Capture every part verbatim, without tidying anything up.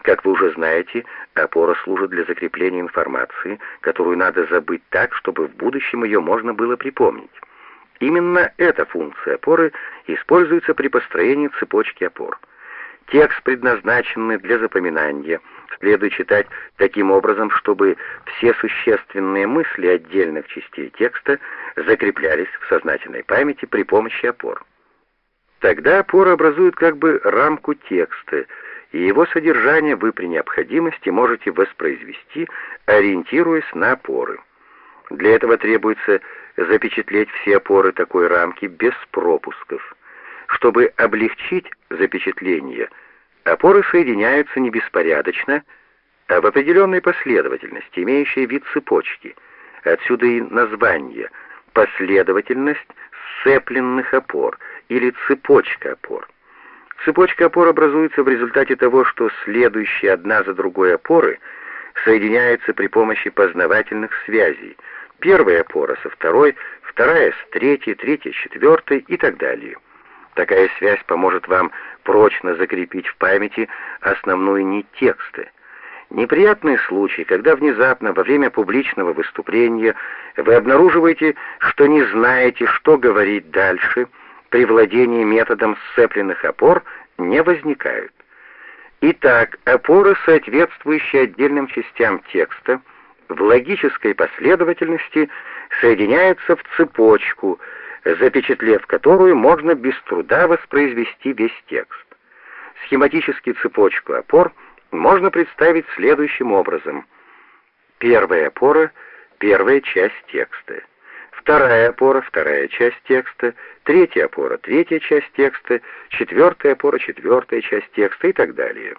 Как вы уже знаете, опора служит для закрепления информации, которую надо забыть так, чтобы в будущем ее можно было припомнить. Именно эта функция опоры используется при построении цепочки опор. Текст, предназначенный для запоминания, следует читать таким образом, чтобы все существенные мысли отдельных частей текста закреплялись в сознательной памяти при помощи опор. Тогда опора образует как бы рамку текста, и его содержание вы при необходимости можете воспроизвести, ориентируясь на опоры. Для этого требуется запечатлеть все опоры такой рамки без пропусков. Чтобы облегчить запечатление, опоры соединяются не беспорядочно, а в определенной последовательности, имеющей вид цепочки. Отсюда и название «последовательность сцепленных опор» или «цепочка опор». Цепочка опор образуется в результате того, что следующие одна за другой опоры соединяются при помощи познавательных связей. Первая опора со второй, вторая с третьей, третья с четвертой и так далее. Такая связь поможет вам прочно закрепить в памяти основную нить текста. Неприятный случай, когда внезапно во время публичного выступления вы обнаруживаете, что не знаете, что говорить дальше, при владении методом сцепленных опор не возникают. Итак, опоры, соответствующие отдельным частям текста, в логической последовательности соединяются в цепочку, запечатлев которую можно без труда воспроизвести весь текст. Схематически цепочку опор можно представить следующим образом. Первая опора — первая часть текста. Вторая опора — вторая часть текста. Третья опора — третья часть текста. Четвертая опора — четвертая часть текста и так далее.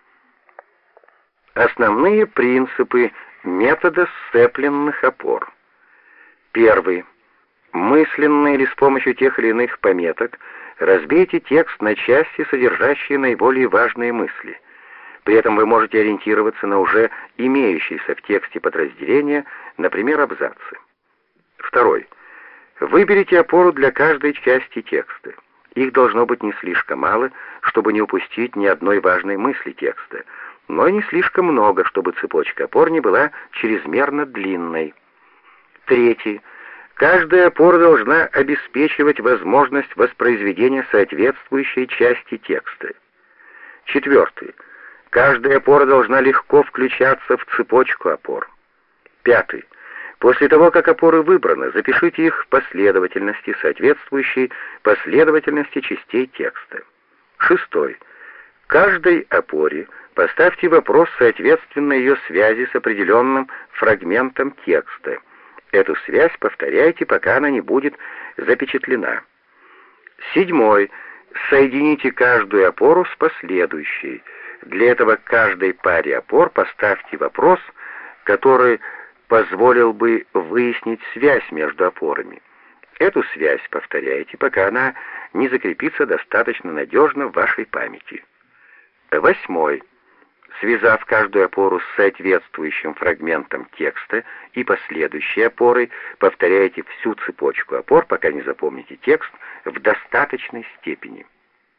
Основные принципы метода сцепленных опор. Первый. Мысленно или с помощью тех или иных пометок разбейте текст на части, содержащие наиболее важные мысли. При этом вы можете ориентироваться на уже имеющиеся в тексте подразделения, например, абзацы. Второй. Выберите опору для каждой части текста. Их должно быть не слишком мало, чтобы не упустить ни одной важной мысли текста, но и не слишком много, чтобы цепочка опор не была чрезмерно длинной. Третий. Каждая опора должна обеспечивать возможность воспроизведения соответствующей части текста. Четвертый. Каждая опора должна легко включаться в цепочку опор. Пятый. После того, как опоры выбраны, запишите их в последовательности, соответствующей последовательности частей текста. Шестой. Каждой опоре поставьте вопрос соответственно ее связи с определенным фрагментом текста. Эту связь повторяйте, пока она не будет запечатлена. Седьмой. Соедините каждую опору с последующей. Для этого к каждой паре опор поставьте вопрос, который позволил бы выяснить связь между опорами. Эту связь повторяйте, пока она не закрепится достаточно надежно в вашей памяти. Восьмой. Связав каждую опору с соответствующим фрагментом текста и последующей опорой, повторяйте всю цепочку опор, пока не запомните текст в достаточной степени.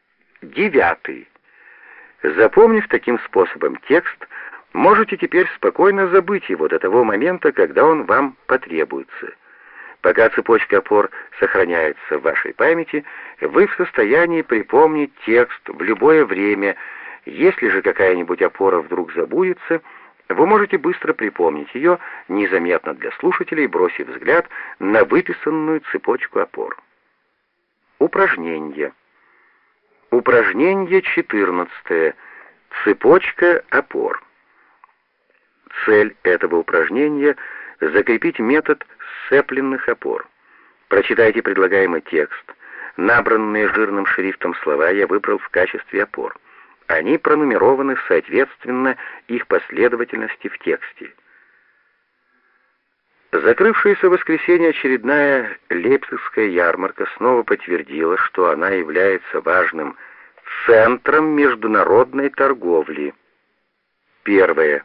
Девятый. Запомнив таким способом текст, можете теперь спокойно забыть его до того момента, когда он вам потребуется. Пока цепочка опор сохраняется в вашей памяти, вы в состоянии припомнить текст в любое время. Если же какая-нибудь опора вдруг забудется, вы можете быстро припомнить ее, незаметно для слушателей, бросив взгляд на выписанную цепочку опор. Упражнение. Упражнение четырнадцатое. Цепочка опор. Цель этого упражнения — закрепить метод сцепленных опор. Прочитайте предлагаемый текст. Набранные жирным шрифтом слова я выбрал в качестве опор. Они пронумерованы соответственно их последовательности в тексте. Закрывшаяся в воскресенье очередная Лейпцигская ярмарка снова подтвердила, что она является важным центром международной торговли. Первое.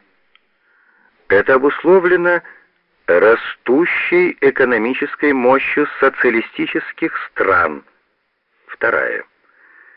Это обусловлено растущей экономической мощью социалистических стран. Вторая.